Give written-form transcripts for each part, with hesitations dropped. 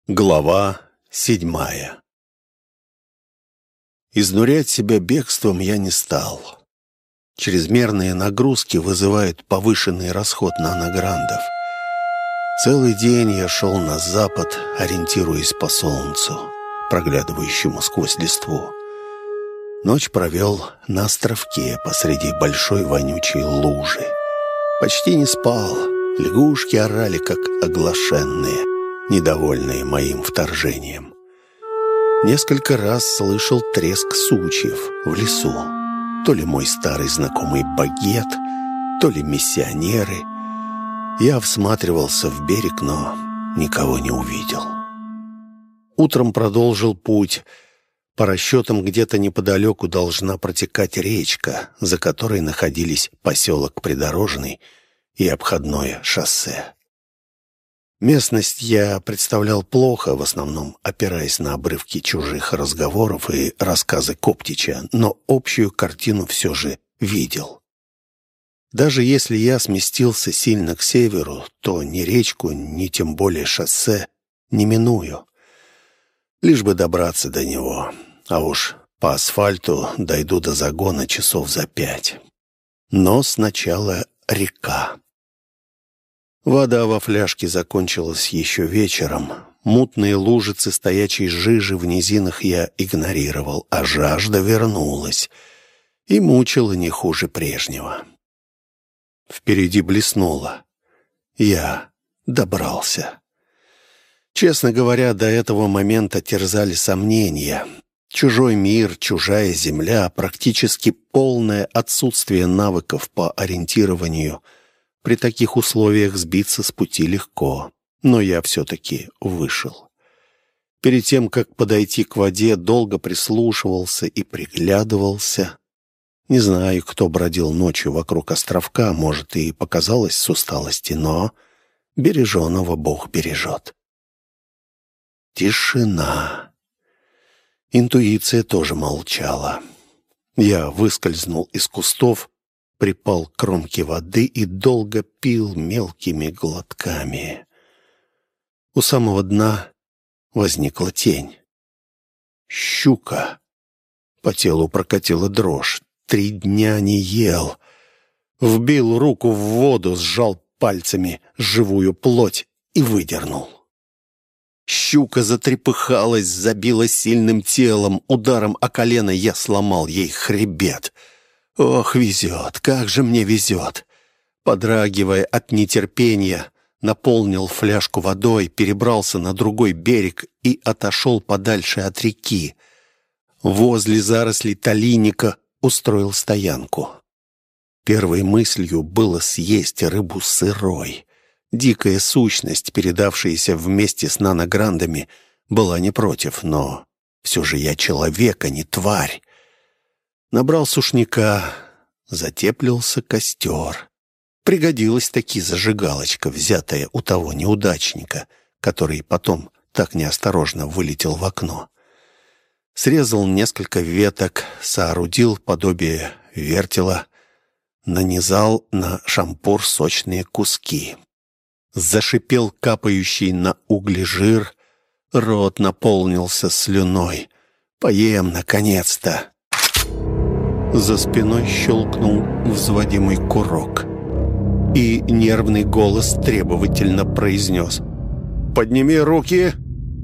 Глава 7. Изнурять себя бегством я не стал. Чрезмерные нагрузки вызывают повышенный расход нанограндов. Целый день я шел на запад, ориентируясь по солнцу, проглядывающему сквозь листву. Ночь провел на островке посреди большой вонючей лужи. Почти не спал. Лягушки орали, как оглашенные, недовольные моим вторжением. Несколько раз слышал треск сучьев в лесу. То ли мой старый знакомый багет, то ли миссионеры. Я всматривался в берег, но никого не увидел. Утром продолжил путь. По расчетам, где-то неподалеку должна протекать речка, за которой находились поселок Придорожный и обходное шоссе. Местность я представлял плохо, в основном опираясь на обрывки чужих разговоров и рассказы Коптича, но общую картину все же видел. Даже если я сместился сильно к северу, то ни речку, ни тем более шоссе не миную. Лишь бы добраться до него, а уж по асфальту дойду до загона часов за 5. Но сначала река. Вода во фляжке закончилась еще вечером. Мутные лужицы стоячей жижи в низинах я игнорировал, а жажда вернулась и мучила не хуже прежнего. Впереди блеснуло. Я добрался. Честно говоря, до этого момента терзали сомнения. Чужой мир, чужая земля, практически полное отсутствие навыков по ориентированию. При таких условиях сбиться с пути легко, но я все-таки вышел. Перед тем, как подойти к воде, долго прислушивался и приглядывался. Не знаю, кто бродил ночью вокруг островка, может, и показалось с усталости, но береженого Бог бережет. Тишина. Интуиция тоже молчала. Я выскользнул из кустов, припал к кромке воды и долго пил мелкими глотками. У самого дна возникла тень. Щука. По телу прокатила дрожь. 3 дня не ел. Вбил руку в воду, сжал пальцами живую плоть и выдернул. Щука затрепыхалась, забила сильным телом. Ударом о колено я сломал ей хребет. Ох, везет, как же мне везет. Подрагивая от нетерпения, наполнил фляжку водой, перебрался на другой берег и отошел подальше от реки. Возле зарослей талийника устроил стоянку. Первой мыслью было съесть рыбу сырой. Дикая сущность, передавшаяся вместе с нанограндами, была не против, но все же я человек, а не тварь. Набрал сушняка, затеплился костер. Пригодилась таки зажигалочка, взятая у того неудачника, который потом так неосторожно вылетел в окно. Срезал несколько веток, соорудил подобие вертела, нанизал на шампур сочные куски. Зашипел капающий на угли жир, рот наполнился слюной. Поем, наконец-то! За спиной щелкнул взводимый курок, и нервный голос требовательно произнес: «Подними руки!»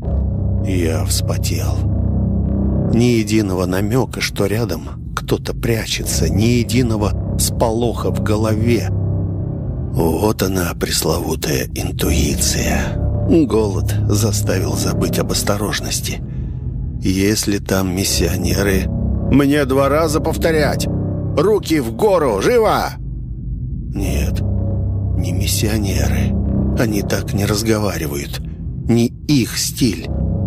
Я вспотел. Ни единого намека, что рядом кто-то прячется, ни единого сполоха в голове. Вот она, пресловутая интуиция. Голод заставил забыть об осторожности. Если там миссионеры... «Мне 2 раза повторять! Руки в гору! Живо!» Нет, не миссионеры. Они так не разговаривают. Не их стиль.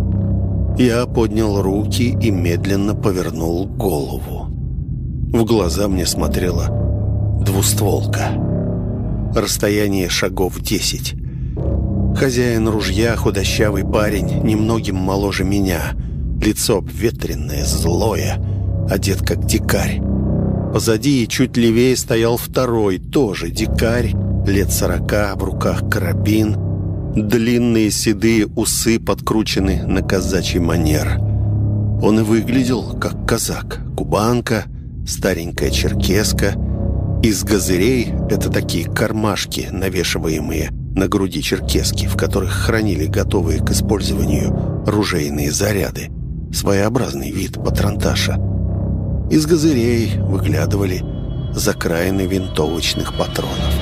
Я поднял руки и медленно повернул голову. В глаза мне смотрела двустволка. Расстояние шагов 10. Хозяин ружья, худощавый парень, немногим моложе меня. Лицо обветренное, злое, одет как дикарь. Позади и чуть левее стоял второй, тоже дикарь, лет 40, в руках карабин. Длинные седые усы подкручены на казачий манер. Он и выглядел как казак. Кубанка, старенькая черкеска. Из газырей — это такие кармашки, навешиваемые на груди черкески, в которых хранили готовые к использованию ружейные заряды. Своеобразный вид патронташа. Из газырей выглядывали закраины винтовочных патронов.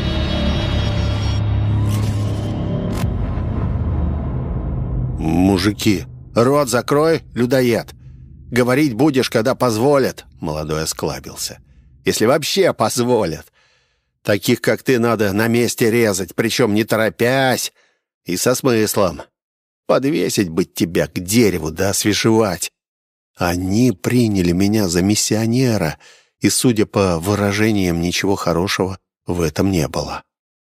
«Мужики, рот закрой, людоед! Говорить будешь, когда позволят!» Молодой осклабился. «Если вообще позволят! Таких, как ты, надо на месте резать, причем не торопясь и со смыслом. Подвесить бы тебя к дереву да освежевать. Они приняли меня за миссионера, и, судя по выражениям, ничего хорошего в этом не было».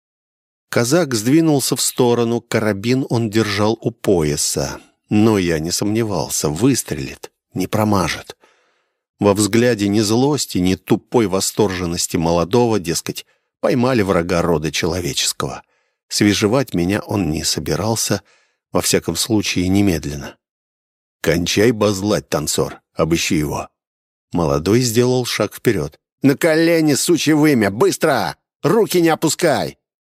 Казак сдвинулся в сторону, карабин он держал у пояса. Но я не сомневался, выстрелит, не промажет. Во взгляде ни злости, ни тупой восторженности молодого, дескать, поймали врага рода человеческого. Свежевать меня он не собирался, во всяком случае, немедленно. «Кончай базлать, танцор, обыщи его». Молодой сделал шаг вперед. «На колени, сучье вымя, быстро! Руки не опускай!»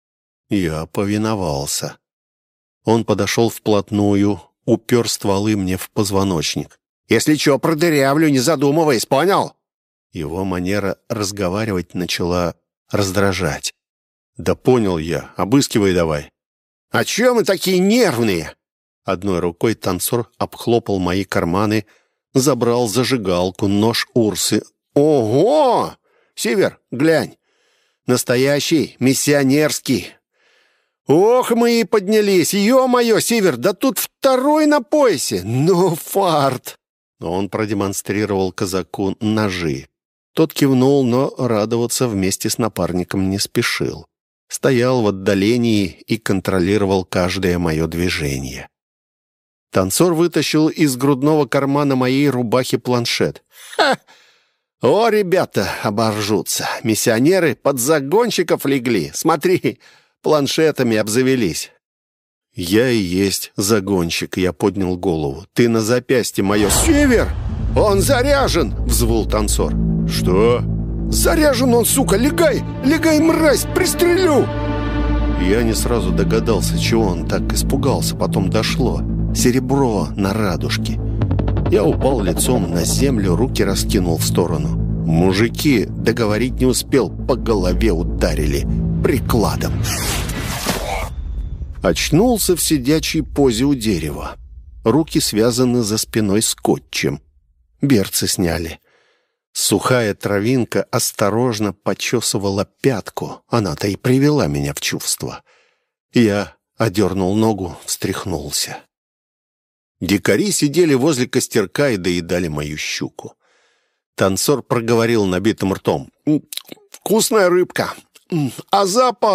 Я повиновался. Он подошел вплотную, упер стволы мне в позвоночник. «Если чё, продырявлю, не задумываясь, понял?» Его манера разговаривать начала раздражать. «Да понял я, обыскивай давай». «А чё мы такие нервные?» Одной рукой танцор обхлопал мои карманы, забрал зажигалку, нож Урсы. «Ого! Сивер, глянь! Настоящий, миссионерский!» «Ох, мы и поднялись! Ё-моё, Сивер, да тут второй на поясе! Ну, фарт!» Он продемонстрировал казаку ножи. Тот кивнул, но радоваться вместе с напарником не спешил. Стоял в отдалении и контролировал каждое мое движение. Танцор вытащил из грудного кармана моей рубахи планшет. «Ха! О, ребята, оборжутся! Миссионеры под загонщиков легли! Смотри, планшетами обзавелись!» «Я и есть загонщик», — я поднял голову. «Ты на запястье мое...» «Север! Он заряжен!» — взвыл танцор. «Что?» «Заряжен он, сука! Легай! Легай, мразь! Пристрелю!» Я не сразу догадался, чего он так испугался. Потом дошло. Серебро на радужке. Я упал лицом на землю, руки раскинул в сторону. Мужики, договорить не успел, по голове ударили прикладом. Очнулся в сидячей позе у дерева. Руки связаны за спиной скотчем. Берцы сняли. Сухая травинка осторожно почесывала пятку. Она-то и привела меня в чувство. Я одернул ногу, встряхнулся. Дикари сидели возле костерка и доедали мою щуку. Танцор проговорил набитым ртом. «Вкусная рыбка! А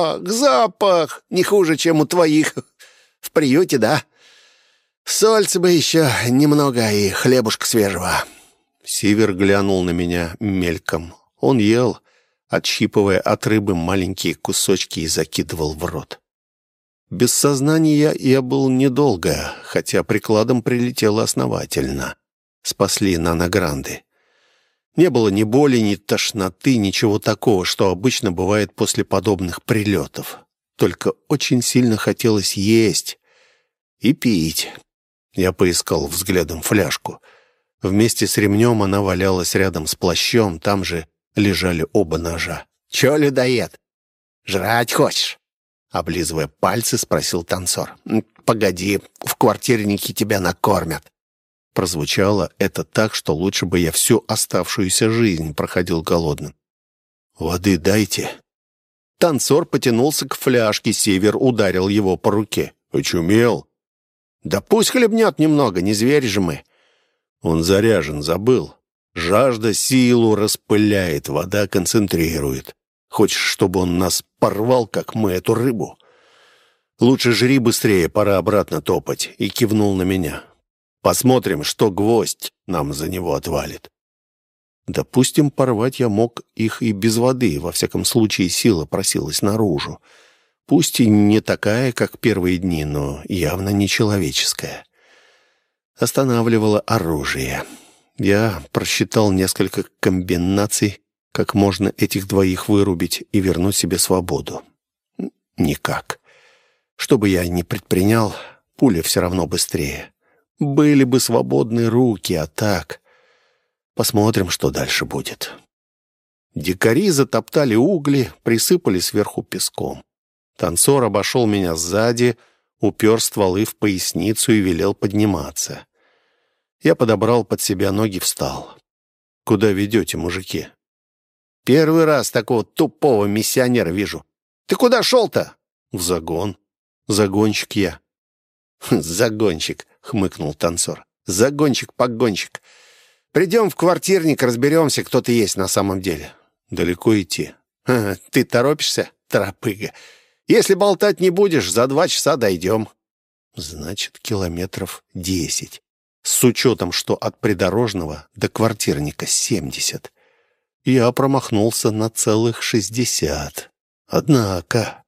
запах не хуже, чем у твоих в приюте, да? Сольца бы еще немного и хлебушка свежего». Сивер глянул на меня мельком. Он ел, отщипывая от рыбы маленькие кусочки и закидывал в рот. Без сознания я был недолго, хотя прикладом прилетело основательно. Спасли наногранды. Не было ни боли, ни тошноты, ничего такого, что обычно бывает после подобных прилетов. Только очень сильно хотелось есть и пить. Я поискал взглядом фляжку. Вместе с ремнем она валялась рядом с плащом, там же лежали оба ножа. «Чё, людоед, жрать хочешь?» Облизывая пальцы, спросил танцор. «Погоди, в квартирнике тебя накормят». Прозвучало это так, что лучше бы я всю оставшуюся жизнь проходил голодным. «Воды дайте». Танцор потянулся к фляжке, Север ударил его по руке. «Очумел?» «Да пусть хлебнет немного, не звери же мы». «Он заряжен, забыл. Жажда силу распыляет, вода концентрирует. Хочешь, чтобы он нас порвал, как мы эту рыбу? Лучше жри быстрее, пора обратно топать». И кивнул на меня. «Посмотрим, что гвоздь нам за него отвалит». Допустим, порвать я мог их и без воды, во всяком случае сила просилась наружу. Пусть и не такая, как первые дни, но явно нечеловеческая. Останавливало оружие. Я просчитал несколько комбинаций, как можно этих двоих вырубить и вернуть себе свободу. Никак. Что бы я ни предпринял, пуля все равно быстрее. Были бы свободны руки, а так... Посмотрим, что дальше будет. Дикари затоптали угли, присыпали сверху песком. Танцор обошел меня сзади, упер стволы в поясницу и велел подниматься. Я подобрал под себя ноги, встал. «Куда ведете, мужики?» «Первый раз такого тупого миссионера вижу. Ты куда шел-то?» «В загон. Загонщик я». «Загонщик», — хмыкнул танцор. «Загонщик-погонщик. Придем в квартирник, разберемся, кто ты есть на самом деле». «Далеко идти?» «Ты торопишься, торопыга? Если болтать не будешь, за 2 часа дойдем». «Значит, километров 10. С учетом, что от придорожного до квартирника 70. Я промахнулся на целых 60. Однако...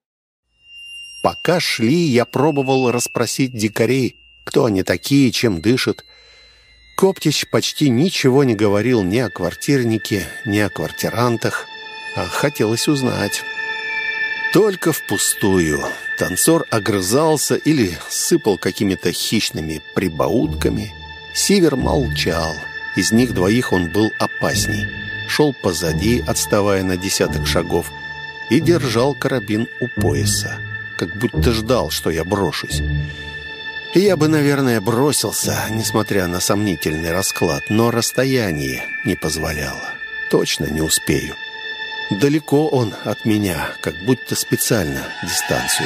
Пока шли, я пробовал расспросить дикарей, кто они такие, чем дышат. Коптич почти ничего не говорил ни о квартирнике, ни о квартирантах, а хотелось узнать. Только впустую. Танцор огрызался или сыпал какими-то хищными прибаутками. Сивер молчал. Из них двоих он был опасней. Шел позади, отставая на 10 шагов, и держал карабин у пояса, как будто ждал, что я брошусь. И я бы, наверное, бросился, несмотря на сомнительный расклад, но расстояние не позволяло. Точно не успею. Далеко он от меня, как будто специально дистанцию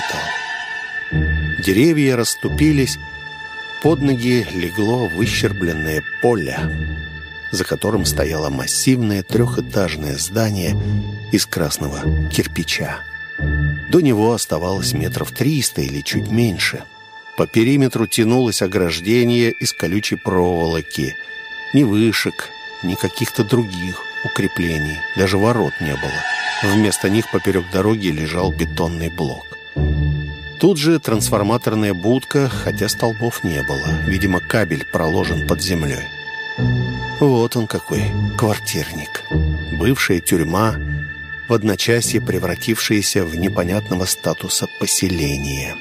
просчитал. Деревья расступились, под ноги легло выщербленное поле, за которым стояло массивное 3-этажное здание из красного кирпича. До него оставалось метров 300 или чуть меньше. По периметру тянулось ограждение из колючей проволоки. Ни вышек, ни каких-то других укреплений, даже ворот не было. Вместо них поперек дороги лежал бетонный блок. Тут же трансформаторная будка, хотя столбов не было. Видимо, кабель проложен под землей. Вот он какой, квартирник. Бывшая тюрьма, в одночасье превратившаяся в непонятного статуса поселение.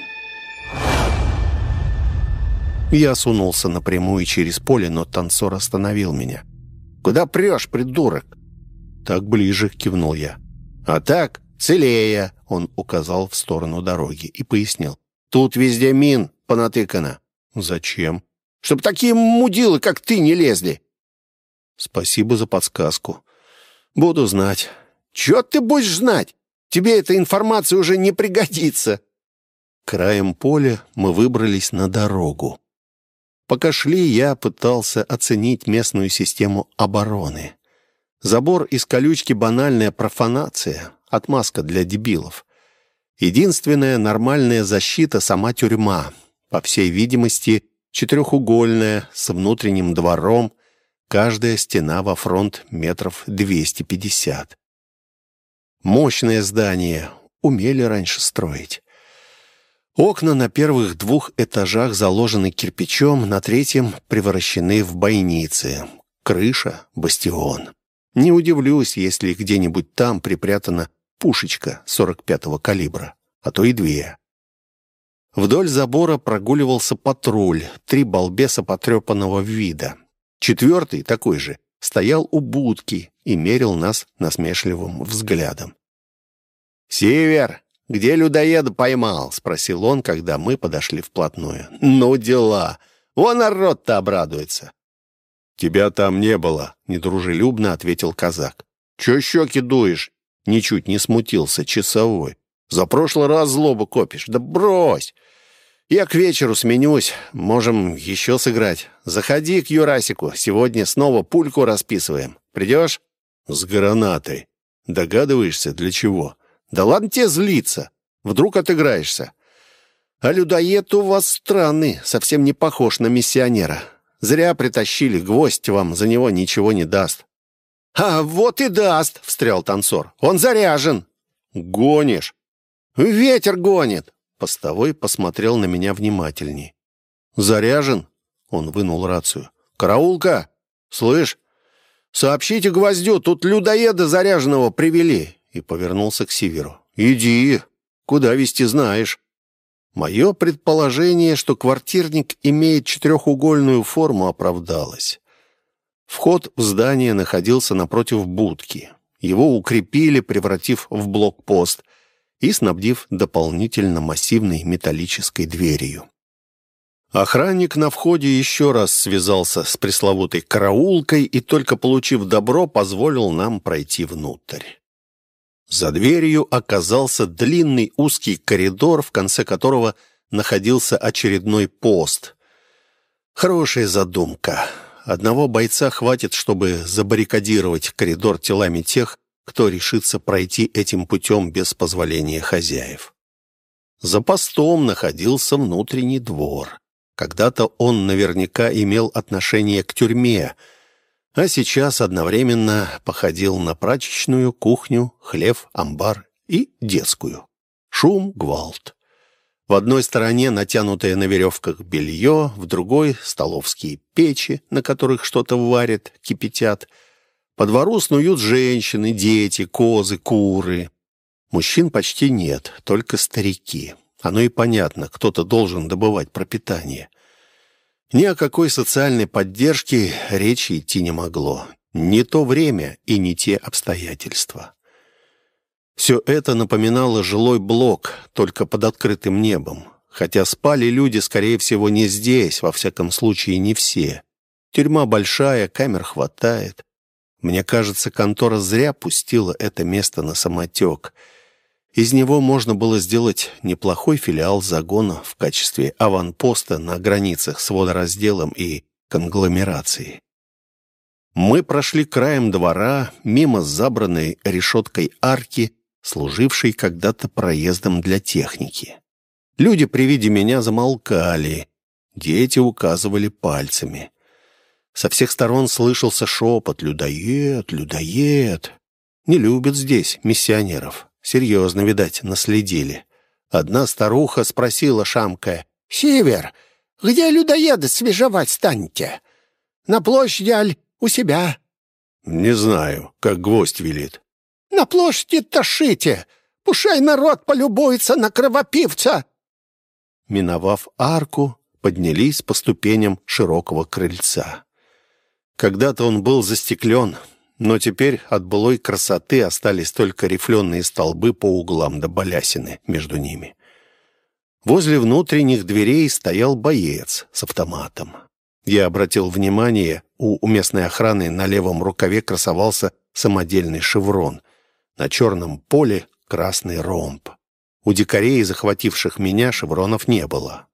Я сунулся напрямую через поле, но танцор остановил меня. «Куда прешь, придурок?» «Так ближе», — кивнул я. «А так, целее», — он указал в сторону дороги и пояснил. «Тут везде мин понатыкано». «Зачем?» «Чтоб такие мудилы, как ты, не лезли». «Спасибо за подсказку. Буду знать». «Чего ты будешь знать? Тебе эта информация уже не пригодится». Краем поля мы выбрались на дорогу. Пока шли, я пытался оценить местную систему обороны. Забор из колючки — банальная профанация, отмазка для дебилов. Единственная нормальная защита — сама тюрьма. По всей видимости, 4-угольная, с внутренним двором, каждая стена во фронт метров 250. Мощное здание, умели раньше строить. Окна на первых 2 этажах заложены кирпичом, на 3-м превращены в бойницы. Крыша — бастион. Не удивлюсь, если где-нибудь там припрятана пушечка 45-го калибра, а то и 2. Вдоль забора прогуливался патруль, 3 балбеса потрепанного вида. 4-й, такой же, стоял у будки и мерил нас насмешливым взглядом. «Север! Где людоеда поймал?» — спросил он, когда мы подошли вплотную. «Ну дела! Вон народ-то обрадуется!» «Тебя там не было», — недружелюбно ответил казак. «Чё щеки дуешь?» — ничуть не смутился часовой. «За прошлый раз злобу копишь. Да брось! Я к вечеру сменюсь, можем еще сыграть. Заходи к Юрасику, сегодня снова пульку расписываем. Придешь?» «С гранатой. Догадываешься, для чего?» «Да ладно тебе злиться. Вдруг отыграешься. А людоед у вас странный, совсем не похож на миссионера. Зря притащили, гвоздь вам за него ничего не даст». «А вот и даст», — встрял танцор. «Он заряжен». «Гонишь?» «Ветер гонит!» Постовой посмотрел на меня внимательней. «Заряжен?» Он вынул рацию. «Караулка! Слышь, сообщите Гвоздю, тут людоеда заряженного привели!» И повернулся к Сиверу. «Иди, куда везти знаешь». Мое предположение, что квартирник имеет четырехугольную форму, оправдалось. Вход в здание находился напротив будки. Его укрепили, превратив в блокпост и снабдив дополнительно массивной металлической дверью. Охранник на входе еще раз связался с пресловутой караулкой и, только получив добро, позволил нам пройти внутрь. За дверью оказался длинный узкий коридор, в конце которого находился очередной пост. Хорошая задумка. Одного бойца хватит, чтобы забаррикадировать коридор телами тех, кто решится пройти этим путем без позволения хозяев. За постом находился внутренний двор. Когда-то он наверняка имел отношение к тюрьме, а сейчас одновременно походил на прачечную, кухню, хлев, амбар и детскую. Шум, гвалт. В одной стороне натянутое на веревках белье, в другой — столовские печи, на которых что-то варят, кипятят. По двору снуют женщины, дети, козы, куры. Мужчин почти нет, только старики. Оно и понятно, кто-то должен добывать пропитание. Ни о какой социальной поддержке речи идти не могло. Не то время и не те обстоятельства. Все это напоминало жилой блок, только под открытым небом. Хотя спали люди, скорее всего, не здесь, во всяком случае, не все. Тюрьма большая, камер хватает. Мне кажется, контора зря пустила это место на самотек. Из него можно было сделать неплохой филиал загона в качестве аванпоста на границах с водоразделом и конгломерацией. Мы прошли краем двора, мимо забранной решеткой арки, служившей когда-то проездом для техники. Люди при виде меня замолкали, дети указывали пальцами. Со всех сторон слышался шепот: «Людоед, людоед!» Не любят здесь миссионеров. Серьезно, видать, наследили. Одна старуха спросила, шамкая: «Сивер, где людоеда свежевать станете? На площади, аль у себя?» «Не знаю, как Гвоздь велит». «На площади ташите! Пушай народ полюбуется на кровопивца!» Миновав арку, поднялись по ступеням широкого крыльца. Когда-то он был застеклен, но теперь от былой красоты остались только рифленые столбы по углам да балясины между ними. Возле внутренних дверей стоял боец с автоматом. Я обратил внимание, у местной охраны на левом рукаве красовался самодельный шеврон. На черном поле красный ромб. У дикарей, захвативших меня, шевронов не было.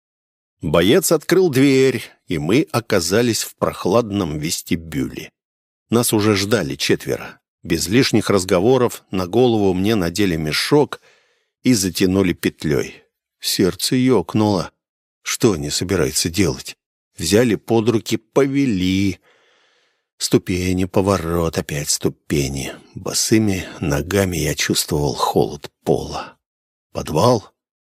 Боец открыл дверь, и мы оказались в прохладном вестибюле. Нас уже ждали 4. Без лишних разговоров на голову мне надели мешок и затянули петлей. Сердце ёкнуло. Что они собираются делать? Взяли под руки, повели. Ступени, поворот, опять ступени. Босыми ногами я чувствовал холод пола. Подвал.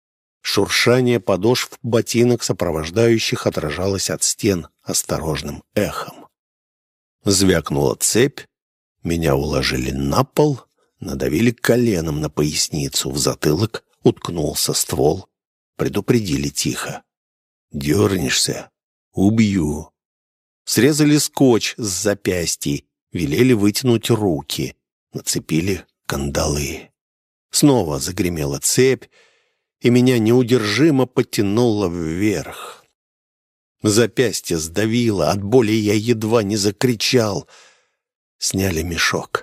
Шуршание подошв ботинок сопровождающих отражалось от стен осторожным эхом. Звякнула цепь, меня уложили на пол, надавили коленом на поясницу, в затылок уткнулся ствол. Предупредили тихо: «Дернешься — убью». Срезали скотч с запястий, велели вытянуть руки, нацепили кандалы. Снова загремела цепь, и меня неудержимо потянуло вверх. Запястье сдавило, от боли я едва не закричал. Сняли мешок.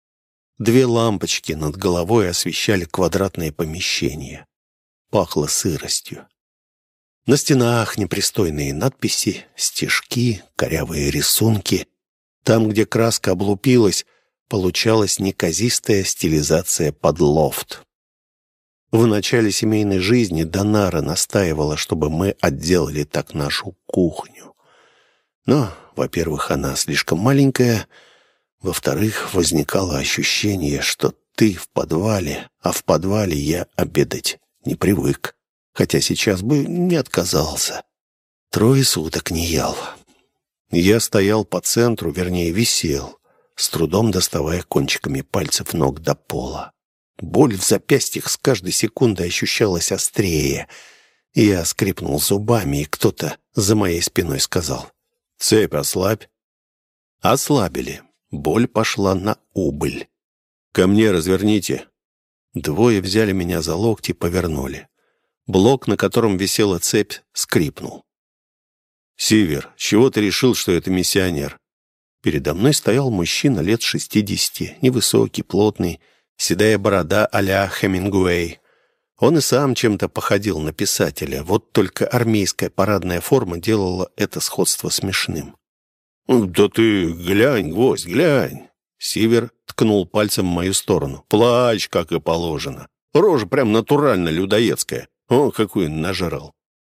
2 лампочки над головой освещали квадратное помещение. Пахло сыростью. На стенах непристойные надписи, стишки, корявые рисунки. Там, где краска облупилась, получалась неказистая стилизация под лофт. В начале семейной жизни Донара настаивала, чтобы мы отделали так нашу кухню. Но, во-первых, она слишком маленькая, во-вторых, возникало ощущение, что ты в подвале, а в подвале я обедать не привык, хотя сейчас бы не отказался. 3 суток не ел. Я стоял по центру, вернее, висел, с трудом доставая кончиками пальцев ног до пола. Боль в запястьях с каждой секундой ощущалась острее. Я скрипнул зубами, и кто-то за моей спиной сказал: «Цепь ослабь». Ослабили. Боль пошла на убыль. «Ко мне разверните». 2 взяли меня за локти и повернули. Блок, на котором висела цепь, скрипнул. «Сивер, с чего ты решил, что это миссионер?» Передо мной стоял мужчина лет 60, невысокий, плотный, седая борода а-ля Хемингуэй. Он и сам чем-то походил на писателя, вот только армейская парадная форма делала это сходство смешным. «Да ты глянь, гвоздь, глянь!» Сивер ткнул пальцем в мою сторону. «Плачь, как и положено. Рожа прям натурально людоедская. О, какую нажрал!»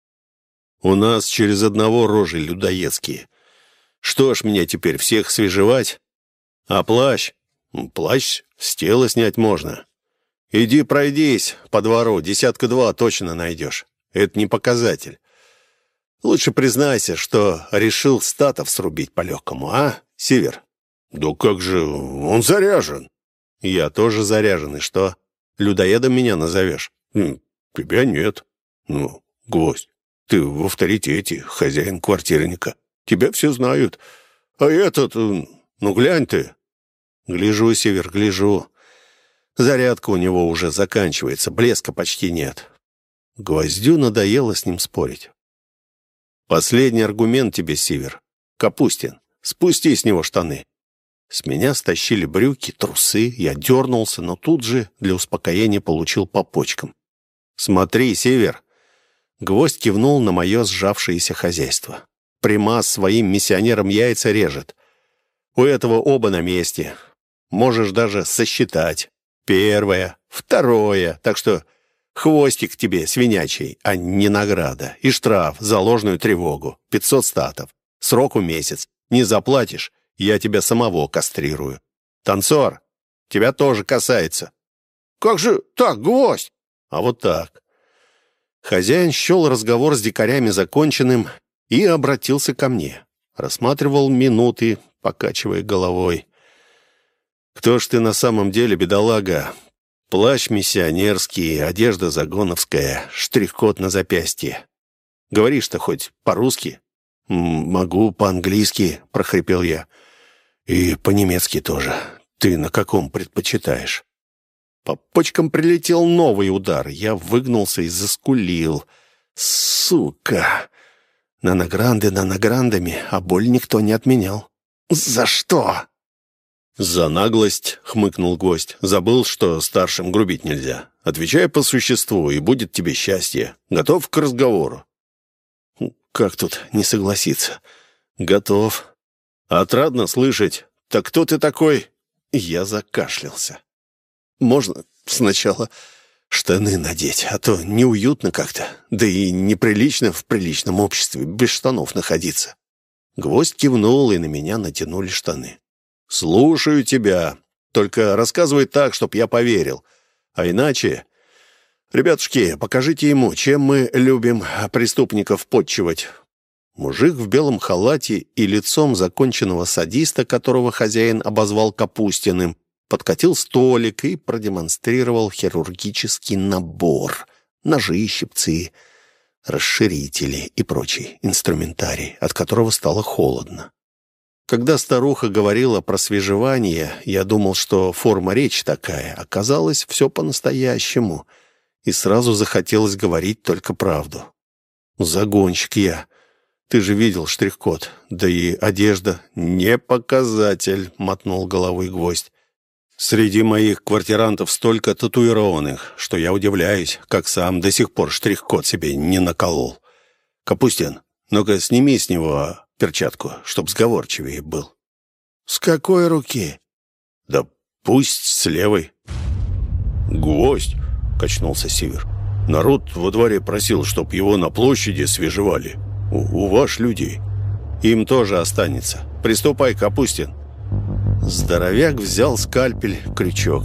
«У нас через одного рожи людоедские. Что ж мне теперь, всех свежевать? А плащ? Плащ с тела снять можно. Иди пройдись по двору, 2 точно найдешь. Это не показатель. Лучше признайся, что решил статов срубить по-легкому, а, Сивер?» «Да как же, он заряжен». «Я тоже заряжен, и что? Людоедом меня назовешь?» «Тебя нет. Ну, гвоздь, ты в авторитете, хозяин квартирника. Тебя все знают. А этот, ну глянь ты». «Гляжу, Сивер, гляжу. Зарядка у него уже заканчивается, блеска почти нет». Гвоздю надоело с ним спорить. «Последний аргумент тебе, Сивер. Капустин, спусти с него штаны». С меня стащили брюки, трусы, я дернулся, но тут же для успокоения получил по почкам. «Смотри, Север!» Гвоздь кивнул на мое сжавшееся хозяйство. «Примас своим миссионерам яйца режет. У этого оба на месте. Можешь даже сосчитать. 1, 2, так что хвостик тебе свинячий, а не награда. И штраф за ложную тревогу. 500 статов. Сроку месяц. Не заплатишь, я тебя самого кастрирую. Танцор, тебя тоже касается». «Как же так, гвоздь?» «А вот так». Хозяин счел разговор с дикарями законченным и обратился ко мне. Рассматривал минуты, покачивая головой. «Кто ж ты на самом деле, бедолага? Плащ миссионерский, одежда загоновская, штрих-код на запястье. Говоришь-то хоть по-русски?» «Могу по-английски», — прохрипел я. «И по-немецки тоже. Ты на каком предпочитаешь?» По почкам прилетел новый удар. Я выгнулся и заскулил. «Сука! Нанограндами, а боль никто не отменял». «За что?» «За наглость», — хмыкнул гость. «Забыл, что старшим грубить нельзя. Отвечай по существу, и будет тебе счастье. Готов к разговору?» «Как тут не согласиться?» «Готов». «Отрадно слышать. Так кто ты такой?» Я закашлялся. «Можно сначала штаны надеть, а то неуютно как-то, да и неприлично в приличном обществе без штанов находиться». Гвоздь кивнул, и на меня натянули штаны. «Слушаю тебя. Только рассказывай так, чтоб я поверил. А иначе... Ребятушки, покажите ему, чем мы любим преступников подчивать». Мужик в белом халате и лицом законченного садиста, которого хозяин обозвал Капустиным, подкатил столик и продемонстрировал хирургический набор: ножи, щипцы, расширители и прочий инструментарий, от которого стало холодно. Когда старуха говорила про свежевание, я думал, что форма речи такая. Оказалось, все по-настоящему, и сразу захотелось говорить только правду. «Загонщик я. Ты же видел штрих-код. Да и одежда не показатель», — мотнул головой гвоздь. «Среди моих квартирантов столько татуированных, что я удивляюсь, как сам до сих пор штрих-код себе не наколол. Капустин, ну-ка сними с него перчатку, чтоб сговорчивее был». «С какой руки?» «Да пусть с левой». «Гвоздь», — качнулся Сивер. «Народ во дворе просил, чтоб его на площади свежевали. У ваш людей». «Им тоже останется. Приступай, Капустин». Здоровяк взял скальпель, крючок.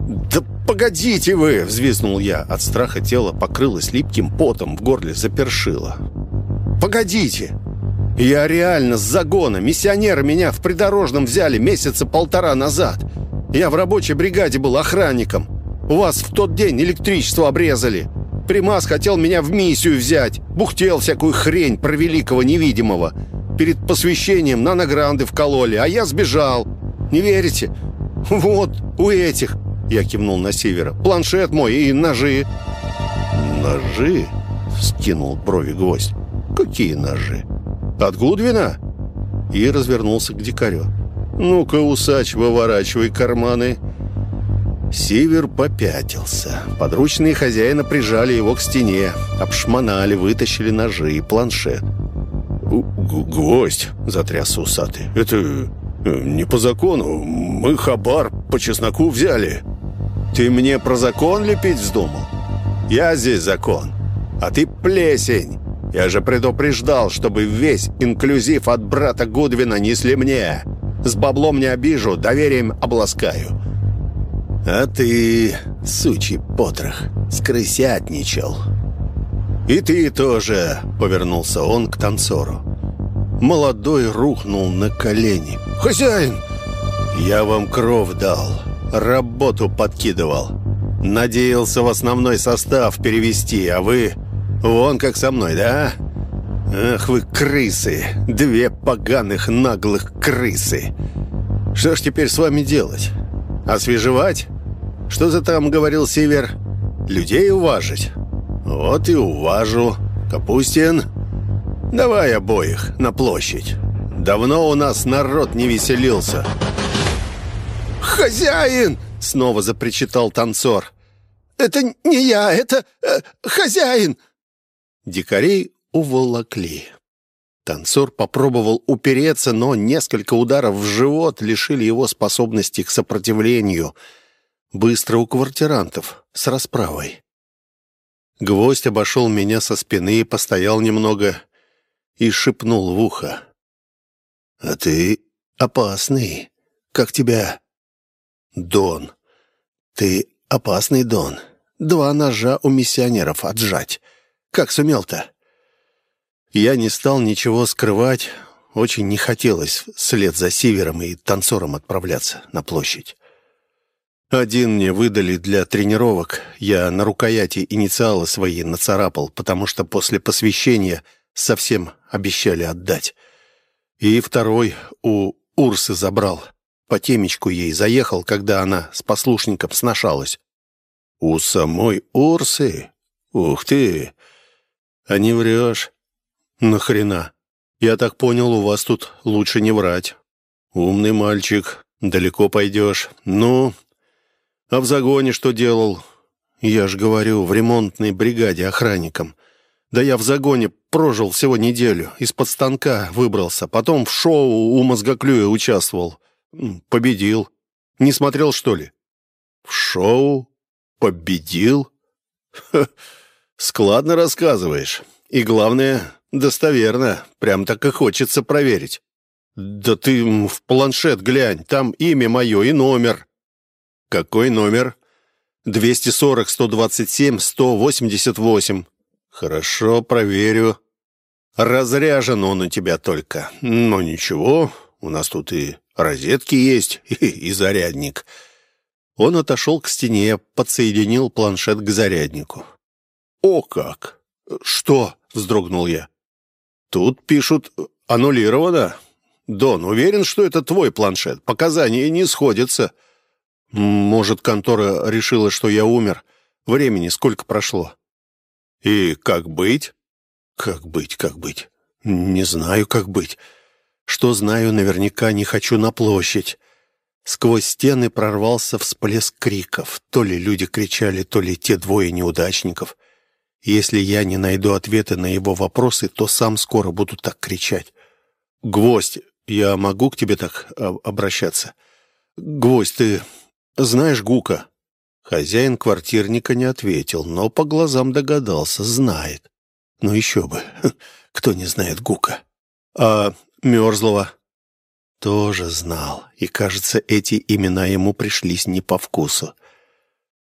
«Да погодите вы!» — взвизгнул я. От страха тело покрылось липким потом, в горле запершило. «Погодите! Я реально с загона. Миссионеры меня в придорожном взяли месяца 1,5 назад. Я в рабочей бригаде был охранником. У вас в тот день электричество обрезали. Примас хотел меня в миссию взять. Бухтел всякую хрень про великого невидимого. Перед посвящением наногранды вкололи, а я сбежал. Не верите? Вот, у этих...» Я кивнул на Сивера. «Планшет мой и ножи». «Ножи?» — вскинул брови Гвоздь. «Какие ножи? От Гудвина?» И развернулся к дикарю. «Ну-ка, усач, выворачивай карманы». Сивер попятился. Подручные хозяина прижали его к стене, обшмонали, вытащили ножи и планшет. «Гвоздь!» — затрясся усатый. «Это не по закону. Мы хабар по чесноку взяли». «Ты мне про закон лепить вздумал? Я здесь закон, а ты плесень. Я же предупреждал, чтобы весь инклюзив от брата Гудвина несли мне. С баблом не обижу, доверием обласкаю». «А ты, сучий потрох, скрысятничал». «И ты тоже», — повернулся он к танцору. Молодой рухнул на колени. «Хозяин!» «Я вам кров дал, работу подкидывал. Надеялся в основной состав перевести, а вы вон как со мной, да? Ах вы крысы, 2 поганых наглых крысы. Что ж теперь с вами делать? Освежевать? Что ты там говорил, Сивер? Людей уважить? Вот и уважу. Капустин, давай обоих на площадь. Давно у нас народ не веселился». «Хозяин!» — снова запричитал танцор. «Это не я, это хозяин!» Дикарей уволокли. Танцор попробовал упереться, но несколько ударов в живот лишили его способности к сопротивлению. Быстро у квартирантов, с расправой. Гвоздь обошел меня со спины, постоял немного и шепнул в ухо. «А ты опасный. Как тебя?» «Дон. Ты опасный, Дон. 2 ножа у миссионеров отжать. Как сумел-то?» Я не стал ничего скрывать. Очень не хотелось вслед за Сивером и танцором отправляться на площадь. Один мне выдали для тренировок. Я на рукояти инициалы свои нацарапал, потому что после посвящения совсем обещали отдать. И второй у Урсы забрал. По темечку ей заехал, когда она с послушником сношалась. «У самой Урсы? Ух ты! А не врешь?» «Нахрена? Я так понял, у вас тут лучше не врать. Умный мальчик, далеко пойдешь. Ну, а в загоне что делал? Я ж говорю, в ремонтной бригаде охранником. Да я в загоне прожил всего неделю, из-под станка выбрался, потом в шоу у Мозгоклюя участвовал. Победил. Не смотрел, что ли?» «В шоу? Победил? Ха, складно рассказываешь. И главное, достоверно. Прям так и хочется проверить. Да ты в планшет глянь, там имя мое и номер». «Какой номер?» 240-127-188. «Хорошо, проверю. Разряжен он у тебя только. Но ничего, у нас тут и розетки есть, и зарядник». Он отошел к стене, подсоединил планшет к заряднику. «О как! Что?» — вздрогнул я. «Тут пишут аннулировано. Дон, уверен, что это твой планшет? Показания не сходятся». «Может, контора решила, что я умер? Времени сколько прошло?» «И как быть?» «Как быть? Не знаю, как быть. Что знаю, наверняка не хочу на площадь». Сквозь стены прорвался всплеск криков. То ли люди кричали, то ли те 2 неудачников. Если я не найду ответы на его вопросы, то сам скоро буду так кричать. «Гвоздь, я могу к тебе так обращаться? Гвоздь, ты знаешь Гука?» Хозяин квартирника не ответил, но по глазам догадался, знает. Ну еще бы, кто не знает Гука? «А Мерзлого?» Тоже знал, и, кажется, эти имена ему пришлись не по вкусу.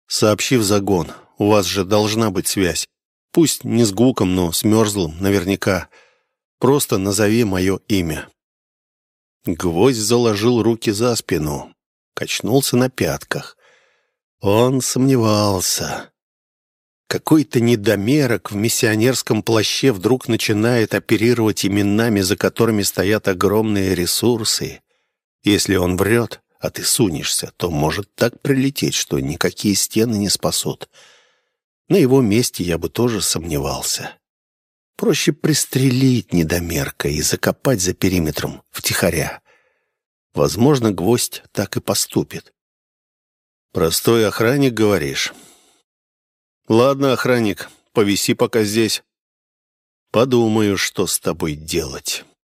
Сообщи в загон. У вас же должна быть связь. Пусть не с Гуком, но с Мерзлым наверняка. Просто назови мое имя». Гвоздь заложил руки за спину, качнулся на пятках. Он сомневался. Какой-то недомерок в миссионерском плаще вдруг начинает оперировать именами, за которыми стоят огромные ресурсы. Если он врет, а ты сунешься, то может так прилететь, что никакие стены не спасут. На его месте я бы тоже сомневался. Проще пристрелить недомерка и закопать за периметром втихаря. Возможно, Гвоздь так и поступит. «Простой охранник, говоришь?» «Ладно, охранник, повиси пока здесь. Подумаю, что с тобой делать».